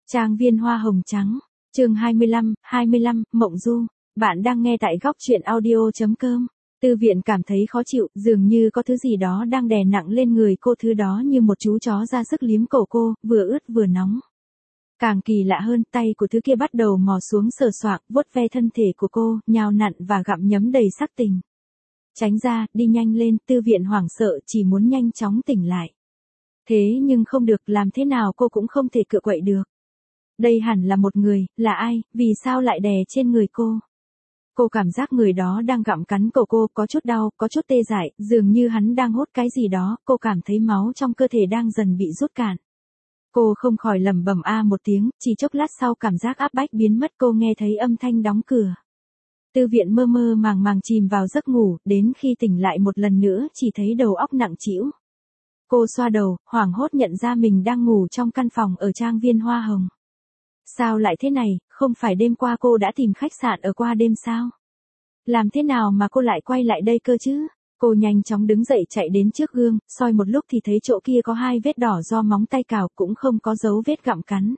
Trang viên hoa hồng trắng, chương 25, Mộng Du, bạn đang nghe tại góc truyện audio.com. Tư Viện cảm thấy khó chịu, dường như có thứ gì đó đang đè nặng lên người cô, thứ đó như một chú chó ra sức liếm cổ cô, vừa ướt vừa nóng. Càng kỳ lạ hơn, tay của thứ kia bắt đầu mò xuống sờ soạng, vuốt ve thân thể của cô, nhào nặn và gặm nhấm đầy sắc tình. Tránh ra, đi nhanh lên, Tư Viện hoảng sợ, chỉ muốn nhanh chóng tỉnh lại. Thế nhưng không được, làm thế nào cô cũng không thể cựa quậy được. Đây hẳn là một người, là ai, vì sao lại đè trên người cô? Cô cảm giác người đó đang gặm cắn cổ cô, có chút đau, có chút tê dại, dường như hắn đang hốt cái gì đó, cô cảm thấy máu trong cơ thể đang dần bị rút cạn. Cô không khỏi lẩm bẩm một tiếng, chỉ chốc lát sau cảm giác áp bách biến mất, cô nghe thấy âm thanh đóng cửa. Tư Viện mơ mơ màng màng chìm vào giấc ngủ, đến khi tỉnh lại một lần nữa chỉ thấy đầu óc nặng trĩu. Cô xoa đầu, hoảng hốt nhận ra mình đang ngủ trong căn phòng ở trang viên hoa hồng. Sao lại thế này, không phải đêm qua cô đã tìm khách sạn ở qua đêm sao? Làm thế nào mà cô lại quay lại đây cơ chứ? Cô nhanh chóng đứng dậy chạy đến trước gương, soi một lúc thì thấy chỗ kia có 2 vết đỏ do móng tay cào, cũng không có dấu vết gặm cắn.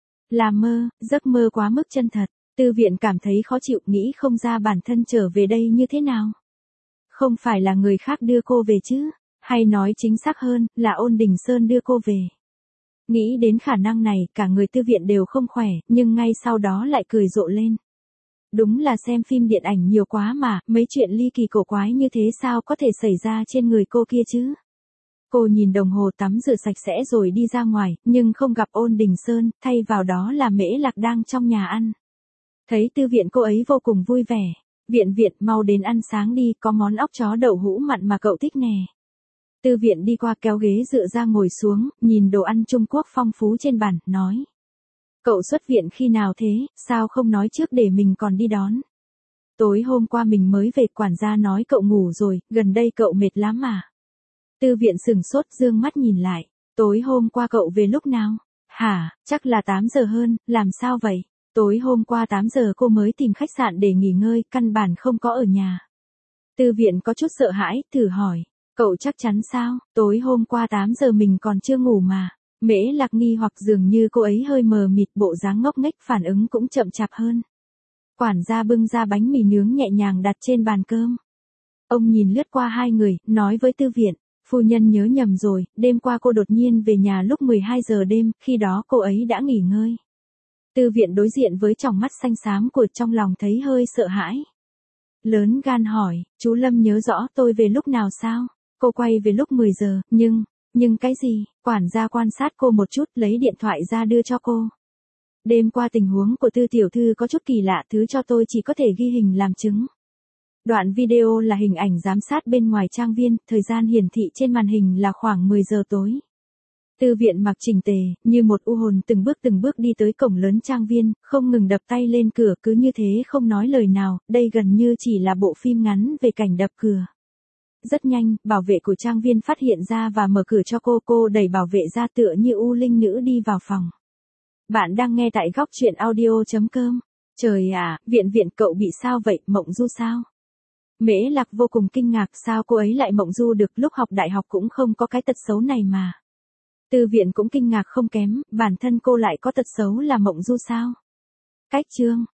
Là mơ, giấc mơ quá mức chân thật. Tư Viện cảm thấy khó chịu, nghĩ không ra bản thân trở về đây như thế nào. Không phải là người khác đưa cô về chứ? Hay nói chính xác hơn, là Ôn Đình Sơn đưa cô về. Nghĩ đến khả năng này, cả người Tư Viện đều không khỏe, nhưng ngay sau đó lại cười rộ lên. Đúng là xem phim điện ảnh nhiều quá mà, mấy chuyện ly kỳ cổ quái như thế sao có thể xảy ra trên người cô kia chứ? Cô nhìn đồng hồ, tắm rửa sạch sẽ rồi đi ra ngoài, nhưng không gặp Ôn Đình Sơn, thay vào đó là Mễ Lạc đang trong nhà ăn. Thấy Tư Viện, cô ấy vô cùng vui vẻ. Viện, mau đến ăn sáng đi, có món óc chó đậu hũ mặn mà cậu thích nè. Tư Viện đi qua kéo ghế dựa ra ngồi xuống, nhìn đồ ăn Trung Quốc phong phú trên bàn, nói. Cậu xuất viện khi nào thế, sao không nói trước để mình còn đi đón? Tối hôm qua mình mới về, quản gia nói cậu ngủ rồi, gần đây cậu mệt lắm mà. Tư Viện sửng sốt, dương mắt nhìn lại. Tối hôm qua cậu về lúc nào? Hả, chắc là 8 giờ hơn, làm sao vậy? Tối hôm qua 8 giờ cô mới tìm khách sạn để nghỉ ngơi, căn bản không có ở nhà. Tư Viện có chút sợ hãi, thử hỏi. Cậu chắc chắn sao, tối hôm qua 8 giờ mình còn chưa ngủ mà. Mễ Lạc nghi hoặc, dường như cô ấy hơi mờ mịt, bộ dáng ngốc nghếch, phản ứng cũng chậm chạp hơn. Quản gia bưng ra bánh mì nướng nhẹ nhàng đặt trên bàn cơm. Ông nhìn lướt qua hai người, nói với Tư Viện, phu nhân nhớ nhầm rồi, đêm qua cô đột nhiên về nhà lúc 12 giờ đêm, khi đó cô ấy đã nghỉ ngơi. Tư Viện đối diện với tròng mắt xanh xám của, trong lòng thấy hơi sợ hãi. Lớn gan hỏi, chú Lâm nhớ rõ tôi về lúc nào sao? Cô quay về lúc 10 giờ, nhưng cái gì? Quản gia quan sát cô một chút, lấy điện thoại ra đưa cho cô. Đêm qua tình huống của Tư tiểu thư có chút kỳ lạ, thứ cho tôi chỉ có thể ghi hình làm chứng. Đoạn video là hình ảnh giám sát bên ngoài trang viên, thời gian hiển thị trên màn hình là khoảng 10 giờ tối. Tư Viện mặc chỉnh tề, như một u hồn, từng bước đi tới cổng lớn trang viên, không ngừng đập tay lên cửa, cứ như thế không nói lời nào, đây gần như chỉ là bộ phim ngắn về cảnh đập cửa. Rất nhanh, bảo vệ của trang viên phát hiện ra và mở cửa cho cô đẩy bảo vệ ra tựa như U Linh nữ đi vào phòng. Bạn đang nghe tại góc truyện audio.com. Trời ạ, Viện cậu bị sao vậy, Mộng Du sao? Mễ Lạc vô cùng kinh ngạc, sao cô ấy lại mộng du được, lúc học đại học cũng không có cái tật xấu này mà. Tư Viện cũng kinh ngạc không kém, bản thân cô lại có tật xấu là mộng du sao? Cách chương.